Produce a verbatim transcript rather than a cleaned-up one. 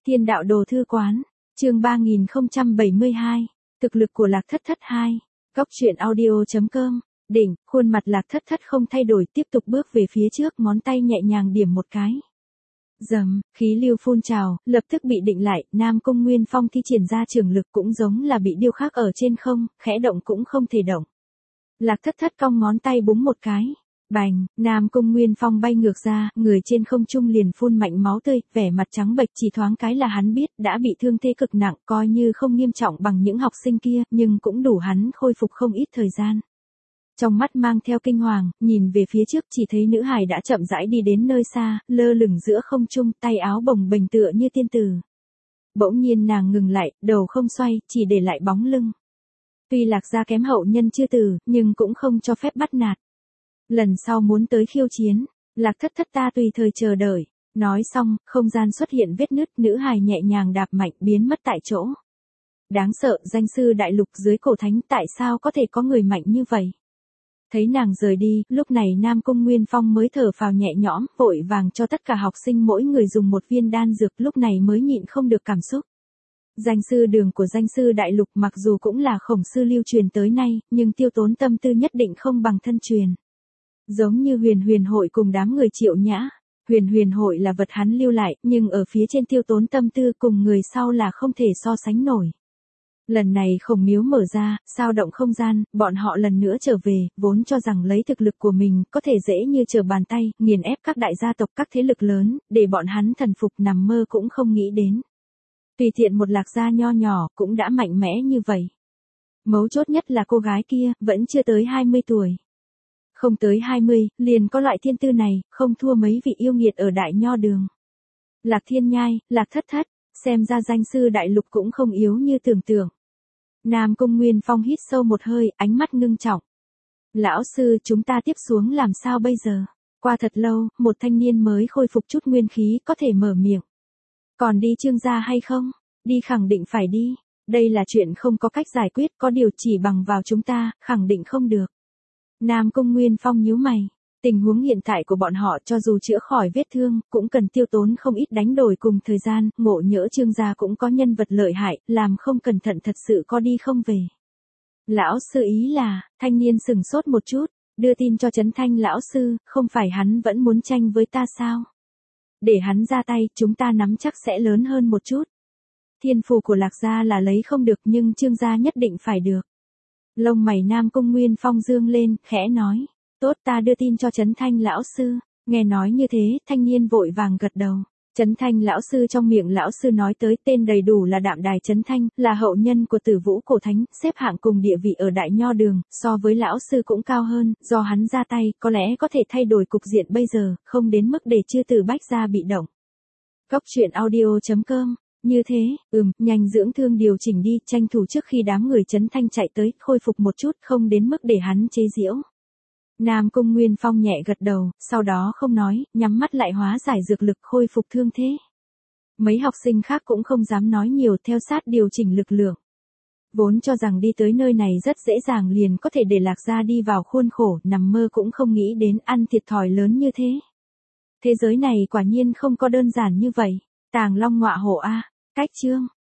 Thiên đạo đồ thư quán, chương ba nghìn không trăm bảy mươi hai, thực lực của Lạc Thất Thất hai, góc truyện audio.com, đỉnh, khuôn mặt Lạc Thất Thất không thay đổi tiếp tục bước về phía trước ngón tay nhẹ nhàng điểm một cái. Dầm, khí lưu phun trào, lập tức bị định lại, Nam Cung Nguyên Phong thi triển ra trường lực cũng giống là bị điêu khắc ở trên không, khẽ động cũng không thể động. Lạc Thất Thất cong ngón tay búng một cái. Bành, Nam Cung Nguyên Phong bay ngược ra, người trên không trung liền phun mạnh máu tươi, vẻ mặt trắng bệch chỉ thoáng cái là hắn biết đã bị thương thế cực nặng, coi như không nghiêm trọng bằng những học sinh kia, nhưng cũng đủ hắn khôi phục không ít thời gian. Trong mắt mang theo kinh hoàng, nhìn về phía trước chỉ thấy nữ hài đã chậm rãi đi đến nơi xa, lơ lửng giữa không trung, tay áo bồng bềnh tựa như tiên tử. Bỗng nhiên nàng ngừng lại, đầu không xoay, chỉ để lại bóng lưng. Tuy Lạc gia kém hậu nhân chưa từ, nhưng cũng không cho phép bắt nạt. Lần sau muốn tới khiêu chiến, Lạc Thất Thất ta tùy thời chờ đợi. Nói xong, không gian xuất hiện vết nứt, nữ hài nhẹ nhàng đạp mạnh biến mất tại chỗ. Đáng sợ, danh sư đại lục dưới cổ thánh, tại sao có thể có người mạnh như vậy? Thấy nàng rời đi, lúc này Nam Cung Nguyên Phong mới thở phào nhẹ nhõm, vội vàng cho tất cả học sinh mỗi người dùng một viên đan dược, lúc này mới nhịn không được cảm xúc. Danh sư đường của danh sư đại lục mặc dù cũng là khổng sư lưu truyền tới nay, nhưng tiêu tốn tâm tư nhất định không bằng thân truyền. Giống như huyền huyền hội cùng đám người Triệu Nhã, huyền huyền hội là vật hắn lưu lại, nhưng ở phía trên tiêu tốn tâm tư cùng người sau là không thể so sánh nổi. Lần này khổng miếu mở ra, sao động không gian, bọn họ lần nữa trở về, vốn cho rằng lấy thực lực của mình, có thể dễ như trở bàn tay, nghiền ép các đại gia tộc các thế lực lớn, để bọn hắn thần phục nằm mơ cũng không nghĩ đến. Tùy tiện một Lạc gia nho nhỏ, cũng đã mạnh mẽ như vậy. Mấu chốt nhất là cô gái kia, vẫn chưa tới hai mươi tuổi. Không tới hai mươi, liền có loại thiên tư này, không thua mấy vị yêu nghiệt ở đại nho đường. Lạc Thiên Nhai, Lạc Thất Thất, xem ra danh sư đại lục cũng không yếu như tưởng tượng. Nam Cung Nguyên Phong hít sâu một hơi, ánh mắt ngưng trọng. Lão sư, chúng ta tiếp xuống làm sao bây giờ? Qua thật lâu, một thanh niên mới khôi phục chút nguyên khí, có thể mở miệng. Còn đi Trương gia hay không? Đi khẳng định phải đi. Đây là chuyện không có cách giải quyết, có điều chỉ bằng vào chúng ta, khẳng định không được. Nam Cung Nguyên Phong nhíu mày. Tình huống hiện tại của bọn họ cho dù chữa khỏi vết thương, cũng cần tiêu tốn không ít đánh đổi cùng thời gian, ngộ nhỡ Trương gia cũng có nhân vật lợi hại, làm không cẩn thận thật sự có đi không về. Lão sư ý là, thanh niên sừng sốt một chút, đưa tin cho Trấn Thanh lão sư, không phải hắn vẫn muốn tranh với ta sao? Để hắn ra tay, chúng ta nắm chắc sẽ lớn hơn một chút. Thiên phù của Lạc gia là lấy không được nhưng Trương gia nhất định phải được. Lông mày Nam Cung Nguyên Phong dương lên, khẽ nói. Tốt, ta đưa tin cho Trấn Thanh lão sư. Nghe nói như thế, thanh niên vội vàng gật đầu. Trấn Thanh lão sư trong miệng lão sư nói tới tên đầy đủ là Đạm Đài Trấn Thanh, là hậu nhân của Tử Vũ cổ thánh, xếp hạng cùng địa vị ở Đại Nho đường, so với lão sư cũng cao hơn, do hắn ra tay, có lẽ có thể thay đổi cục diện bây giờ, không đến mức để Chư Tử Bách gia bị động. Góc truyện audio.com. Như thế, ừm, nhanh dưỡng thương điều chỉnh đi, tranh thủ trước khi đám người Trấn Thanh chạy tới, khôi phục một chút, không đến mức để hắn chế giễu. Nam Cung Nguyên Phong nhẹ gật đầu, sau đó không nói, nhắm mắt lại hóa giải dược lực khôi phục thương thế. Mấy học sinh khác cũng không dám nói nhiều, theo sát điều chỉnh lực lượng. Vốn cho rằng đi tới nơi này rất dễ dàng liền có thể để Lạc gia đi vào khuôn khổ, nằm mơ cũng không nghĩ đến ăn thiệt thòi lớn như thế. Thế giới này quả nhiên không có đơn giản như vậy. Tàng Long ngọa hổ a, cách chương.